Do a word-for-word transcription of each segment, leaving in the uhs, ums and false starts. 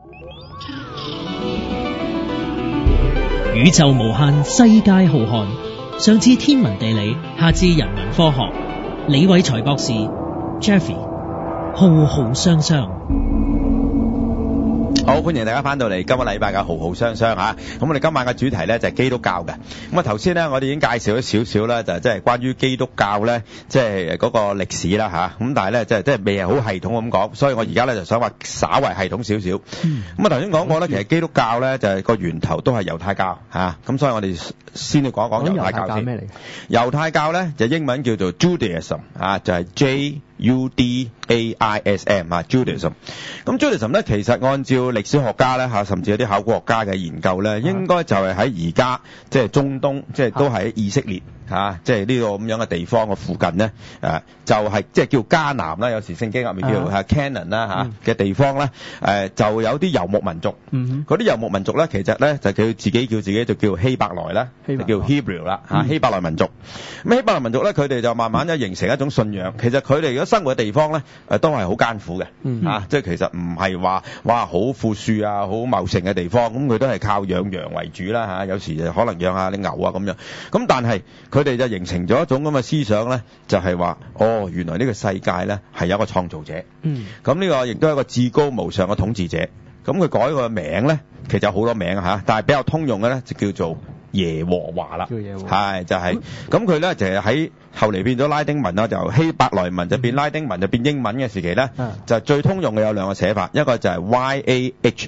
宇宙無限，世界浩瀚。上至天文地理，下至人文科學，李偉才博士 Jeffrey 浩浩雙雙。 好，歡迎大家翻到嚟今個禮拜嘅浩浩雙雙嚇。咁我哋今晚嘅主題咧就係基督教嘅。咁啊頭先咧我哋已經介紹咗少少啦，就係即係關於基督教咧，即係嗰個歷史啦嚇。咁但係咧即係即係未係好系統咁講，所以我而家咧就想話稍為系統少少。咁啊頭先講過咧，其實基督教咧就係個源頭都係猶太教嚇。咁所以我哋先要講一講猶太教先。 咩嚟？ 猶太教咧就英文叫做 Judaism 啊，就係 J U D A I S M 啊 Judaism。咁 Judaism 咧其實按照歷史學家咧嚇，甚至有啲考古學家嘅研究咧，應該就係喺而家即係中東，即係都係喺以色列嚇，即係呢個咁樣嘅地方嘅附近咧，誒就係即係叫迦南啦，有時聖經入面叫係 Canaan 啦嚇嘅地方咧，誒就有啲遊牧民族，嗰啲遊牧民族咧其實咧就佢自己叫自己就叫希伯來啦，就叫 Hebrew 啦嚇，希伯來民族。咁希伯來民族咧，佢哋就慢慢咧形成一種信仰。其實佢哋如果生活嘅地方咧，誒都係好艱苦嘅嚇，即係其實唔係話哇好富庶啊、好茂盛嘅地方，咁佢都係靠養羊為主啦嚇，有時就可能養下啲牛啊咁樣。咁但係佢哋就形成咗一種咁嘅思想咧，就係話哦，原來呢個世界咧係有一個創造者，咁呢個亦都係一個至高無上嘅統治者。咁佢改個名咧，其實有好多名嚇，但係比較通用嘅咧就叫做耶和華啦，係就係咁佢咧就係喺後嚟變咗拉丁文啦，就希伯來文就變拉丁文就變英文嘅時期咧，就最通用嘅有兩個寫法，一個就係 Y A H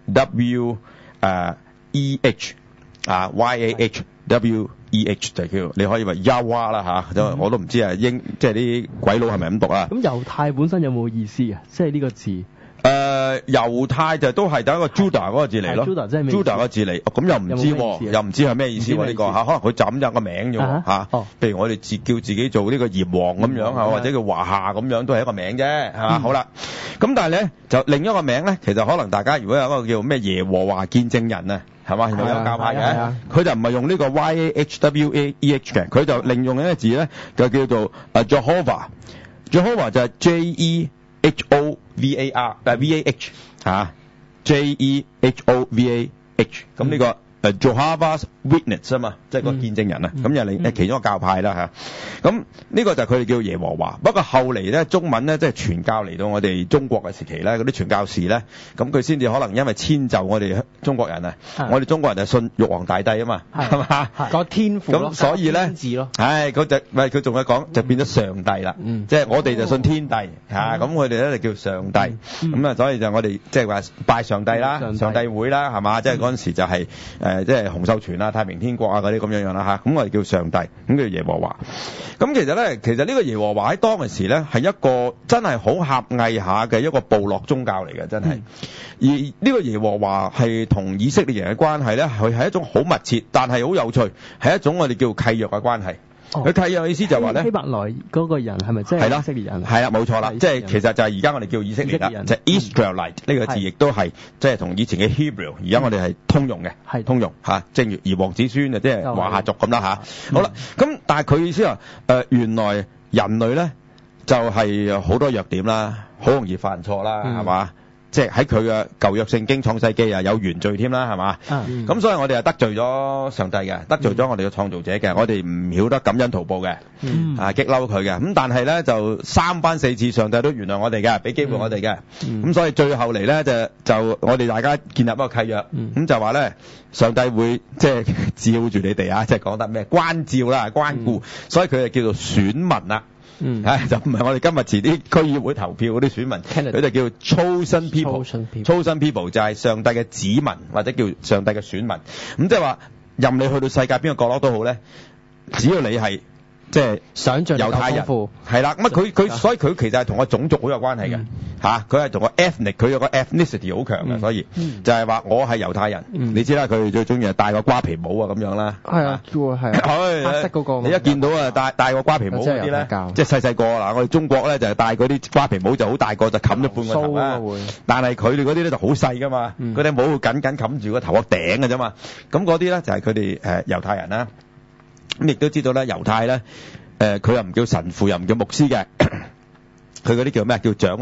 W 誒 E H 啊 Y A H W E H 就叫你可以話 Yahweh 啦嚇，我都唔知啊英即係啲鬼佬係咪咁讀啊？ 咁猶太本身有冇意思啊？即係呢個字。 誒猶太就都係第一個 Judah 嗰個字嚟咯 ，Judah 即係咩 ？Judah 個字嚟，咁又唔知喎，又唔知係咩意思喎呢個嚇，可能佢就咁有個名啫喎嚇。譬如我哋自叫自己做呢個炎王咁樣嚇，或者叫華夏咁樣，都係一個名啫嚇。好啦，咁但係咧就另一個名咧，其實可能大家如果有一個叫咩耶和華見證人啊，係嘛？有有教派嘅，佢就唔係用呢個 Y A H W A E H 嘅，佢就另用一個字咧，就叫做誒 Jehovah，Jehovah 就係 J E H O V A R 誒 V A H 嚇 J E H O V A H 咁呢個誒 Jehovah's Witness 啊嘛，即係個見證人啊，咁又另誒其中一個教派啦嚇。咁呢個就係佢哋叫耶和華。不過後嚟咧，中文咧即係傳教嚟到我哋中國嘅時期咧，嗰啲傳教士咧，咁佢先至可能因為遷就我哋中國人啊，我哋中國人就信玉皇大帝啊嘛，係嘛個天父咯， 咁所以咧，係佢就唔係佢仲係講就變咗上帝啦，即係我哋就信天帝嚇，咁佢哋咧就叫上帝，咁啊所以就我哋即係話拜上帝啦，上帝會啦係嘛，即係嗰陣時就係誒即係洪秀全啊、太平天國啊嗰啲咁樣樣啦嚇，咁我哋叫上帝，咁叫耶和華。咁其實咧，其實呢個耶和華喺當陣時咧係一個真係好狹隘下嘅一個部落宗教嚟嘅，真係。嗯、而呢個耶和華係同以色列人嘅關係咧，佢係一種好密切，但係好有趣，係一種我哋叫契約嘅關係。佢、哦、契約嘅意思就係話咧， 希伯來嗰個人係咪即係以色列人？ 係啦，冇錯啦，即係其實就係而家我哋叫以色列啦，就係 Israelite 呢個字亦都係即係同以前嘅 Hebrew， 而家我哋係通用嘅，係通用嚇，正如兒王子孫啊，即係華夏族咁啦嚇。好啦，咁但係佢意思話誒，原來人類咧就係好多弱點啦，好容易犯錯啦，係嘛？即係喺佢嘅舊約聖經創世記啊有原罪添啦，係嘛？咁、嗯、所以我哋係得罪咗上帝嘅，得罪咗我哋嘅創造者嘅，我哋唔曉得感恩圖報嘅，嗯、啊激嬲佢嘅。咁但係咧就三番四次上帝都原諒我哋嘅，俾機會我哋嘅。咁、嗯、所以最後嚟咧就就我哋大家建立一個契約，咁、嗯、就話咧上帝會即係照住你哋啊，即係講得咩關照啦、關顧，嗯、所以佢就叫做選民啦。嗯，唉，就唔係我哋今日遲啲區議會投票嗰啲選民，佢就叫 chosen people，chosen people 就係上帝嘅子民或者叫上帝嘅選民。咁即係話，任你去到世界邊個角落都好咧，只要你係即係想像猶太人，係啦，咁啊佢佢所以佢其實係同個種族好有關係嘅嚇，佢係同個 ethnic， 佢有個 ethnicity 好強嘅，所以就係話我係猶太人，你知啦，佢哋最中意係戴個瓜皮帽啊咁樣啦， 係啊，係黑色嗰個， 你一見到啊戴戴個瓜皮帽嗰啲咧，即係細細個嗱，我哋中國咧就係戴嗰啲瓜皮帽就好大個，就冚咗半個頭啦，但係佢哋嗰啲咧就好細噶嘛，嗰啲帽會緊緊冚住個頭殼頂嘅啫嘛，咁嗰啲咧就係佢哋誒猶太人啦。咁亦都知道咧，猶太咧，誒佢又唔叫神父，又唔叫牧師嘅，佢嗰啲叫咩？叫長老。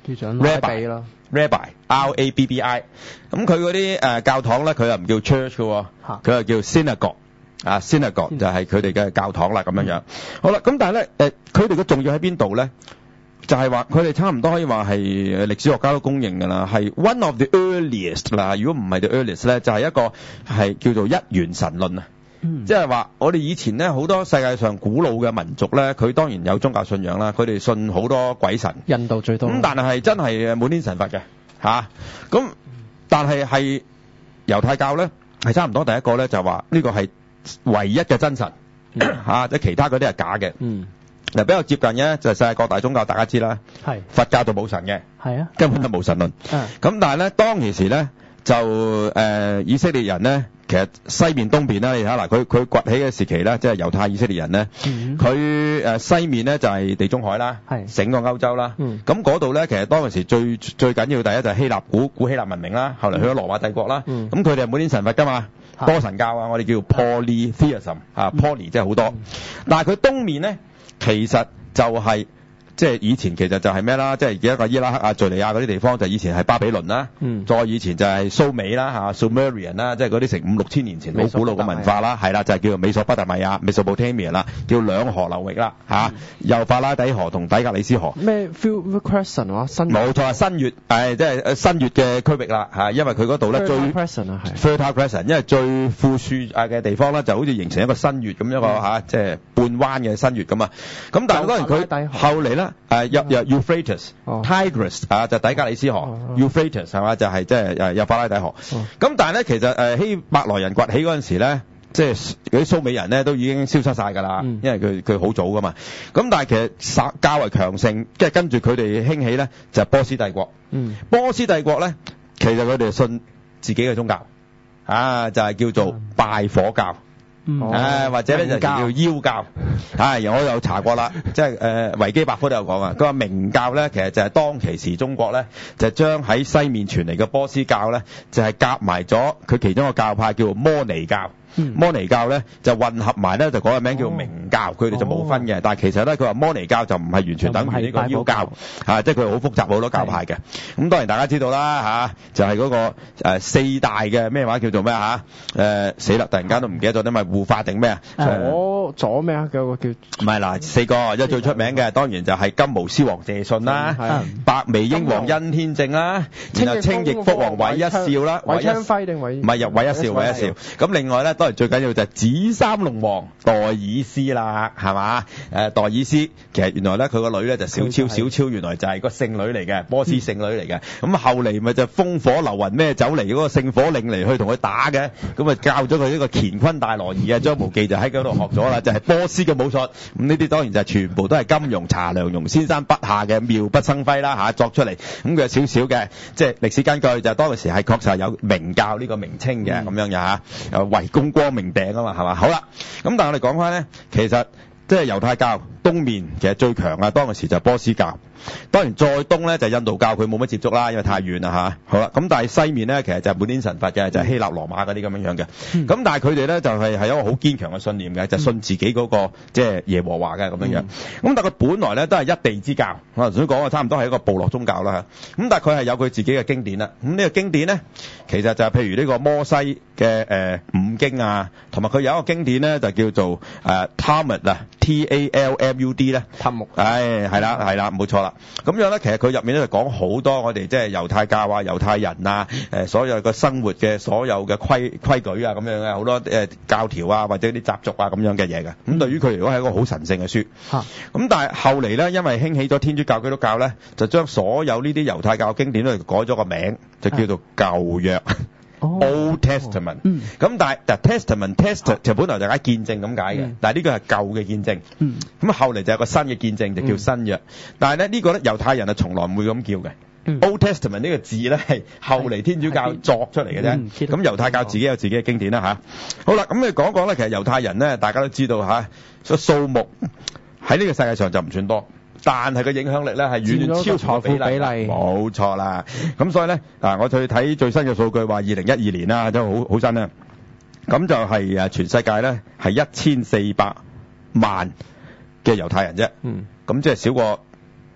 叫長拉比咯 Rabbi，R A B B I。咁佢嗰啲誒教堂咧，佢又唔叫 church 嘅，佢又叫 synagogue。啊 synagogue 就係佢哋嘅教堂啦，咁樣樣。好啦，咁但係咧誒，佢哋嘅重要喺邊度咧？就係話佢哋差唔多可以話係歷史學家都公認㗎啦，係 one of the earliest 啦。如果唔係 the earliest 咧，就係一個係叫做一元神論啊。嗯、即係話我哋以前咧好多世界上古老嘅民族咧，佢當然有宗教信仰啦，佢哋信好多鬼神。 印度最多。咁但係係真係滿天神佛嘅嚇。咁、啊、但係係猶太教咧係差唔多第一個咧，就話呢個係唯一嘅真神嚇，即、啊、其他嗰啲係假嘅。嗯。嗱，比較接近嘅就係世界各大宗教，大家知啦。係。佛教就冇神嘅。係啊。根本就冇神論。嗯。咁但係咧，當其時咧就誒、呃、以色列人咧。其實西面東邊啦，你睇下嗱，佢佢崛起嘅時期咧，即係猶太以色列人咧，佢、嗯、誒西面咧就係地中海啦，整個歐洲啦。咁嗰度咧，其實當時最最緊要第一就係希臘古古希臘文明啦，後嚟去咗羅馬帝國啦。咁佢哋係滿天神佛噶嘛，多神教啊，我哋叫 polytheism 啊 ，poly 即係好多。嗯、但係佢東面咧，其實就係、是。即係以前其實就係咩啦，即係而家個伊拉克啊、敍利亞嗰啲地方就以前係巴比倫啦，嗯，再以前就係蘇美啦嚇 Sumerian 啦，即係嗰啲成五六千年前好古老嘅文化啦，係啦，就係、是、叫做美索不達米亞 Mesopotamia 啦，叫兩河流域啦嚇，幼、嗯、發拉底河同底格里斯河。咩 Fertile Crescent 啊？新冇錯，新月誒，即係新月嘅區域啦嚇，因為佢嗰度咧最 Crescent 啊，係 Fertile Crescent，因為最富庶啊嘅地方咧就好似形成一個新月咁一個嚇，即、嗯、係、就是、半彎嘅新月咁啊。咁但係當然佢後嚟咧誒入入。Euphrates、Tigris、哦、啊，就底格里斯河、哦、Euphrates 係嘛，就係即係誒幼發拉底河。咁、哦、但係咧，其實誒希伯來人崛起嗰陣時咧，即係嗰啲蘇美人咧都已經消失晒㗎啦，因為佢佢好早㗎嘛。咁但係其實稍較為強盛，即係跟住佢哋興起咧，就係、是、波斯帝國。嗯、波斯帝國咧，其實佢哋信自己嘅宗教，啊，就係、是、叫做拜火教。嗯，誒、啊、或者咧就叫妖教，係我有查過啦，即係誒維基百科都有講啊。佢話明教咧，其實就係當其時中國咧，就將喺西面傳嚟嘅波斯教咧，就係夾埋咗佢其中一個教派叫做摩尼教。嗯、摩尼教咧就混合埋咧，就改個名叫明教，佢哋就冇分嘅、哦。但係其實咧，佢話摩尼教就唔係完全等於呢個妖教，嚇，即係佢好複雜好多教派嘅。咁當然大家知道啦嚇、啊，就係、是、嗰、那個、呃、四大嘅咩話叫做咩嚇？誒死啦！突然間都唔記得咗，啲咪護法定咩啊？ 左左咩啊？有個叫唔係嗱，四個，因為最出名嘅當然就係金毛獅王謝遜啦，白眉鷹王殷天正啦，然後清翼福王韋一笑啦， 韋昌輝定韋？ 唔係入韋一笑，韋一笑。咁另外咧。最緊要就係紫衫龍王代爾斯啦，係嘛？誒代爾斯其實原來咧佢個女咧就小超，小超原來就係個聖女嚟嘅，波斯聖女嚟嘅。咁、嗯、後嚟咪就風火流雲咩走嚟嗰個聖火令嚟去同佢打嘅，咁啊教咗佢呢個乾坤大挪移啊，張無忌就喺嗰度學咗啦，就係、是、波斯嘅武術。咁呢啲當然就係全部都係金庸查良鏞先生筆下嘅妙筆生輝啦嚇，作出嚟。咁佢有少少嘅即係歷史根據，就係、當時係確實係有明教呢個名稱嘅咁、嗯、樣嘅嚇，誒圍攻光明頂啊嘛，係嘛？好啦，咁但係我哋講翻咧，其實即係猶太教東面其實最強啊，當時就係波斯教。當然再東咧就係印度教，佢冇乜接觸啦，因為太遠啦嚇。好啦，咁但係西面咧其實就係滿天神佛嘅，就係、是、希臘羅馬嗰啲咁樣樣嘅。咁、嗯、但係佢哋咧就係係一個好堅強嘅信念嘅，就是、信自己嗰、那個即係、就是、耶和華嘅咁樣樣。咁、嗯、但係佢本來咧都係一地之教，我頭先講嘅差唔多係一個部落宗教啦嚇。咁但係佢係有佢自己嘅經典啦。咁呢個經典咧其實就係譬如呢個摩西嘅誒、呃、五經啊，同埋佢有一個經典咧就叫做誒 Talmud 啊 ，T A L M U D 咧。塔木。誒係啦係啦，冇錯啦。咁樣咧，其實佢入面咧就講好多我哋即係猶太教啊、猶太人啊、誒所有嘅生活嘅所有嘅規規矩啊咁樣嘅好多誒教條啊或者啲習俗啊咁樣嘅嘢嘅。咁對於佢嚟講係一個好神聖嘅書。嚇。咁但係後嚟咧，因為興起咗天主教、基督教咧，就將所有呢啲猶太教經典都改咗個名，就叫做舊約。Old Testament，嗯，咁但係 The Testament Test 就本來就係見證咁解嘅，但係呢個係舊嘅見證，嗯，咁後嚟就有個新嘅見證就叫新約，但係咧呢個咧猶太人係從來唔會咁叫嘅，Old Testament 呢個字咧係後嚟天主教作出嚟嘅啫，咁猶太教自己有自己嘅經典啦嚇。好啦，咁你講講咧，其實猶太人咧大家都知道嚇，個數目喺呢個世界上就唔算多。但係個影響力咧係遠遠超過比例，冇錯啦。咁所以咧，嗱，我去睇最新嘅數據話，二零一二年啦，都好好新啦。咁就係誒全世界咧係一千四百萬嘅猶太人啫。嗯。咁即係少過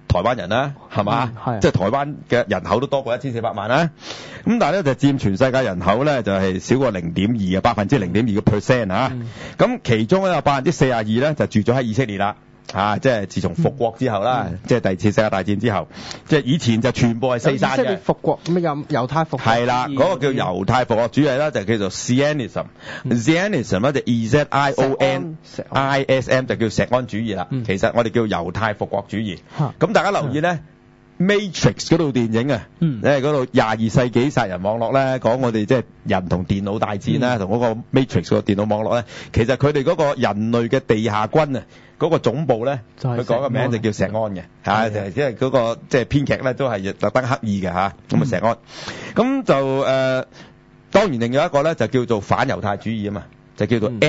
台灣人啦，係嘛？ 嗯係即係台灣嘅人口都多過一千四百萬啦。咁但係咧就佔全世界人口咧就係少過零點二啊，百分之零點二個 percent 啊。咁、 嗯其中咧有百分之四十二咧就住咗喺以色列啦。啊，即係自從復國之後啦， 嗯即係第二次世界大戰之後，即係以前就全部係四散嘅以色列。復國咩猶猶太復國係啦，嗰、個叫猶太復國主義咧，就叫做 Zionism。Zionism 咧就 E Z I O N 石安 I S M 就叫錫安主義啦。 嗯其實我哋叫猶太復國主義。 嚇咁大家留意咧。Matrix 嗰套電影啊， 嗯咧嗰度廿二世紀殺人網絡咧，講我哋即係人同電腦大戰啦，同嗰、個 Matrix 個電腦網絡咧，其實佢哋嗰個人類嘅地下軍啊，嗰、個總部咧， 就係佢講嘅名就叫錫安嘅嚇，就係即係嗰個即係編劇咧都係特登刻意嘅嚇，咁啊錫安，咁就誒、呃、當然另外一個咧就叫做反猶太主義啊嘛，就叫做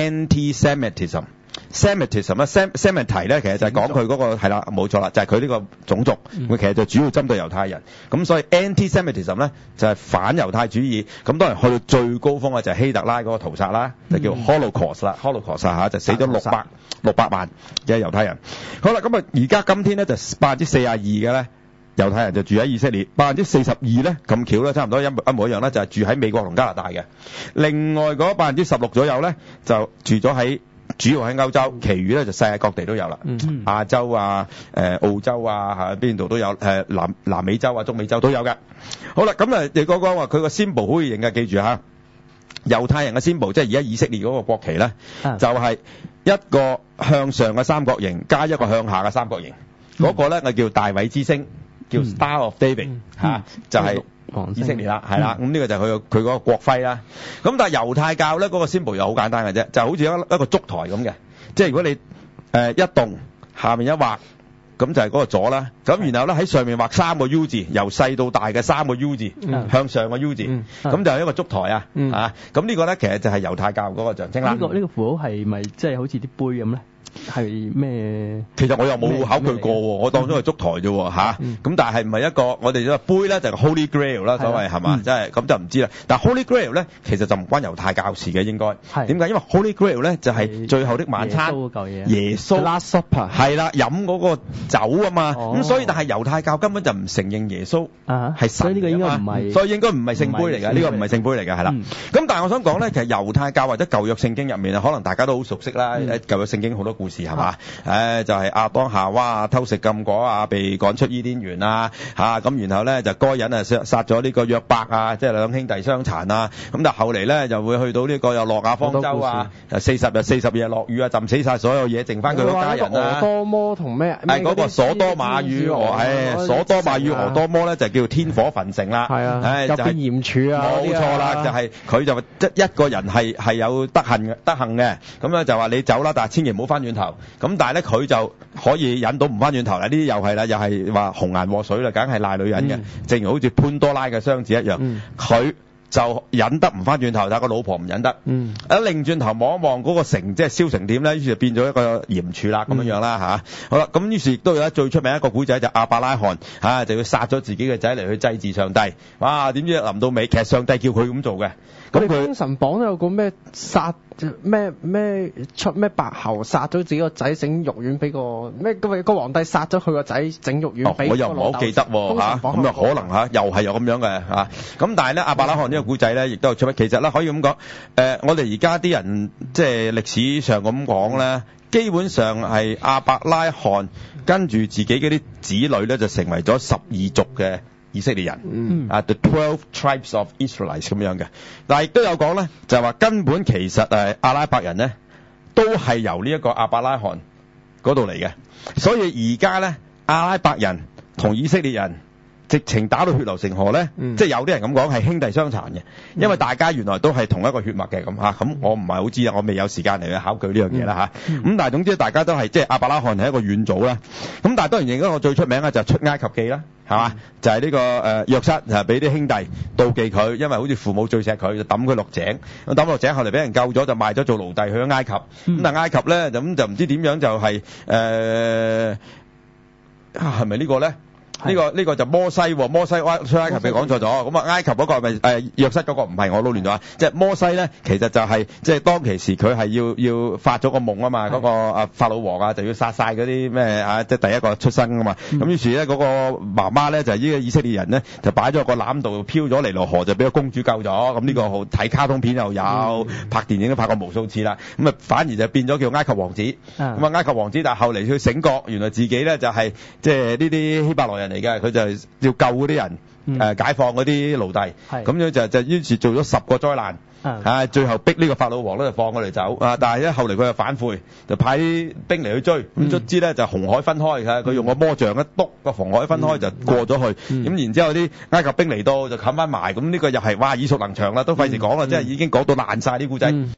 anti-Semitism。Semitism 咧 Sem Semite 咧，其實就係講佢嗰個係啦，冇錯啦，就係佢呢個種族，佢其實就主要針對猶太人。咁所以 anti-Semitism 咧就係反猶太主義。咁當然去到最高峰嘅就係希特拉嗰個屠殺啦，就叫 Holocaust 啦，Holocaust 嚇就死咗六百六百萬嘅猶太人。好啦，咁啊而家今天咧就百分之四十二嘅咧。猶太人就住喺以色列，百分之四十二咧咁巧咧，差唔多一模一模一樣咧，就係住喺美國同加拿大嘅。另外嗰百分之十六左右咧，就住咗喺主要喺歐洲，其餘咧就世界各地都有啦。 嗯亞洲啊、誒、澳洲啊、嚇邊度都有，誒南南美洲啊、中美洲都有嘅。好啦，咁啊，你講講話佢個 symbol 好易認嘅，記住嚇。猶太人嘅 symbol 即係而家以色列嗰個國旗咧， 啊就係一個向上嘅三角形加一個向下嘅三角形。嗰、個咧我叫大衛之星。叫 Star of David 嚇、 嗯就係、 黃星以色列啦，係啦，咁呢個就係佢個佢嗰個國徽啦。咁但係猶太教咧嗰、個 symbol 又好簡單嘅啫，就好似一一個燭台咁嘅，即係如果你誒、呃、一動下面一畫，咁就係嗰個左啦。咁然後咧喺上面畫三個 U 字，由細到大嘅三個 U 字， 嗯向上嘅 U 字，咁、 嗯就係一個燭台啊， 嗯啊，咁呢個咧其實就係猶太教嗰個象徵啦。 呢、個呢、個符號係咪即係好似啲杯咁咧？係咩？ 其實我又冇考據過喎， 咩我當咗係燭台啫喎嚇。咁、 嗯但係唔係一個我哋個杯咧就係 Holy Grail 啦，所謂係嘛？ 嗯即係咁就唔知啦。但係 Holy Grail 咧其實就唔關猶太教事嘅應該。 係點解？因為 Holy Grail 咧就係最後的晚餐， 耶穌嗰嚿嘢啊耶穌 Last Supper 係啦，飲嗰個酒啊嘛。咁、 哦所以但係猶太教根本就唔承認耶穌啊係神所以呢個應該㗎唔係嘛所以應該唔係聖杯嚟㗎， 唔係聖杯呢個唔係聖杯嚟㗎，係啦。 嗯咁但係我想講咧，其實猶太教或者舊約聖經入面啊，可能大家都好熟悉啦。 嗯誒舊約聖經好多故事係嘛？誒就係亞當夏娃啊偷食禁果啊，被趕出伊甸園啊嚇咁，然後咧就該隱啊殺殺咗呢個約伯啊，即係兩兄弟相殘啊。咁但係後嚟咧就會去到呢個又諾亞方舟啊，誒四十日四十夜落雨啊，浸死晒所有嘢，剩翻佢個家人啊。 俄多摩同咩？ 係嗰個所多瑪與俄，誒所多瑪與俄多摩咧就叫天火焚城啦。 係啊， 誒就係入邊鹽柱啊， 冇錯啦，就係佢就即一個人係係有德行嘅德行嘅，咁咧就話你走啦，但係千祈唔好翻轉頭。咁但係咧佢就可以引到唔翻轉頭啦。呢啲又係啦，又係話紅顏禍水啦，梗係賴女人嘅。 嗯正如好似潘多拉嘅箱子一樣， 嗯佢、就引得唔翻轉頭，但係個老婆唔引得。 嗯一擰轉頭望一望嗰個城，即係燒成點咧？於是就變咗一個鹽柱啦，咁樣樣啦嚇。好啦，咁於是亦都有一最出名一個古仔就亞伯拉罕嚇、啊，就要殺咗自己嘅仔嚟去祭祀上帝。哇！點知臨到尾，其實上帝叫佢咁做嘅。咁佢咁佢封神榜都有個咩殺咩咩出咩白猴殺咗自己個仔整肉丸俾個咩個個皇帝殺咗佢個仔整肉丸哦， 俾、 我又唔係好記得喎嚇，咁啊可能嚇又係有咁樣嘅嚇。咁但係咧，亞伯拉罕呢個古仔咧，亦都有出名。其實咧可以咁講，誒、呃，我哋而家啲人即係歷史上咁講咧，基本上係亞伯拉罕跟住自己嗰啲子女咧，就成為咗十二族嘅以色列人。 嗯啊，the twelve tribes of Israelites 咁樣嘅。但係亦都有講咧，就係話根本其實誒阿拉伯人咧，都係由呢一個亞伯拉罕嗰度嚟嘅。所以而家咧，阿拉伯人同以色列人直情打到血流成河咧， 嗯即係有啲人咁講係兄弟相殘嘅，因為大家原來都係同一個血脈嘅咁嚇。咁我唔係好知啊，我未有時間嚟去考據呢樣嘢啦嚇。咁、但係總之大家都係即係亞伯拉罕係一個遠祖啦。咁但係當然另一個最出名嘅就係出埃及記啦，係嘛？就係呢個誒約瑟係俾啲兄弟妒忌佢，因為好似父母最錫佢，就抌佢落井。咁抌落井後嚟俾人救咗，就賣咗做奴隸去咗埃及。咁、但係埃及咧咁就唔知點樣就係誒啊係咪呢個咧？ 呢個呢個就摩西喎，摩西埃出埃及被講錯咗，咁啊埃及嗰個係咪誒約瑟嗰個唔係，我撈亂咗啊！即係摩西咧，其實就係即係當其時佢係要要發咗個夢啊嘛，嗰個啊法老王啊就要殺晒嗰啲咩啊，即係第一個出生啊嘛，咁於是咧嗰個媽媽咧就係呢個以色列人咧就擺咗個籃度飄咗尼羅河，就俾個公主救咗，咁呢個好睇卡通片又有，拍電影都拍過無數次啦，咁啊反而就變咗叫埃及王子，咁啊埃及王子，但係後嚟佢醒覺，原來自己咧就係即係呢啲希伯來人嚟嘅，佢就係要救嗰啲人，誒解放嗰啲奴隸，咁樣就就於是做咗十個災難。啊！最後逼呢個法老王咧就放佢哋走啊！但係咧後嚟佢又反悔，就派啲兵嚟去追，咁卒之咧就紅海分開，佢用個魔杖一篤個紅海分開就過咗去，咁、嗯、然之後啲埃及兵嚟到就冚翻埋，咁呢個又係哇耳熟能詳啦，都費事講啦，即係已經講到爛晒啲故仔。嗯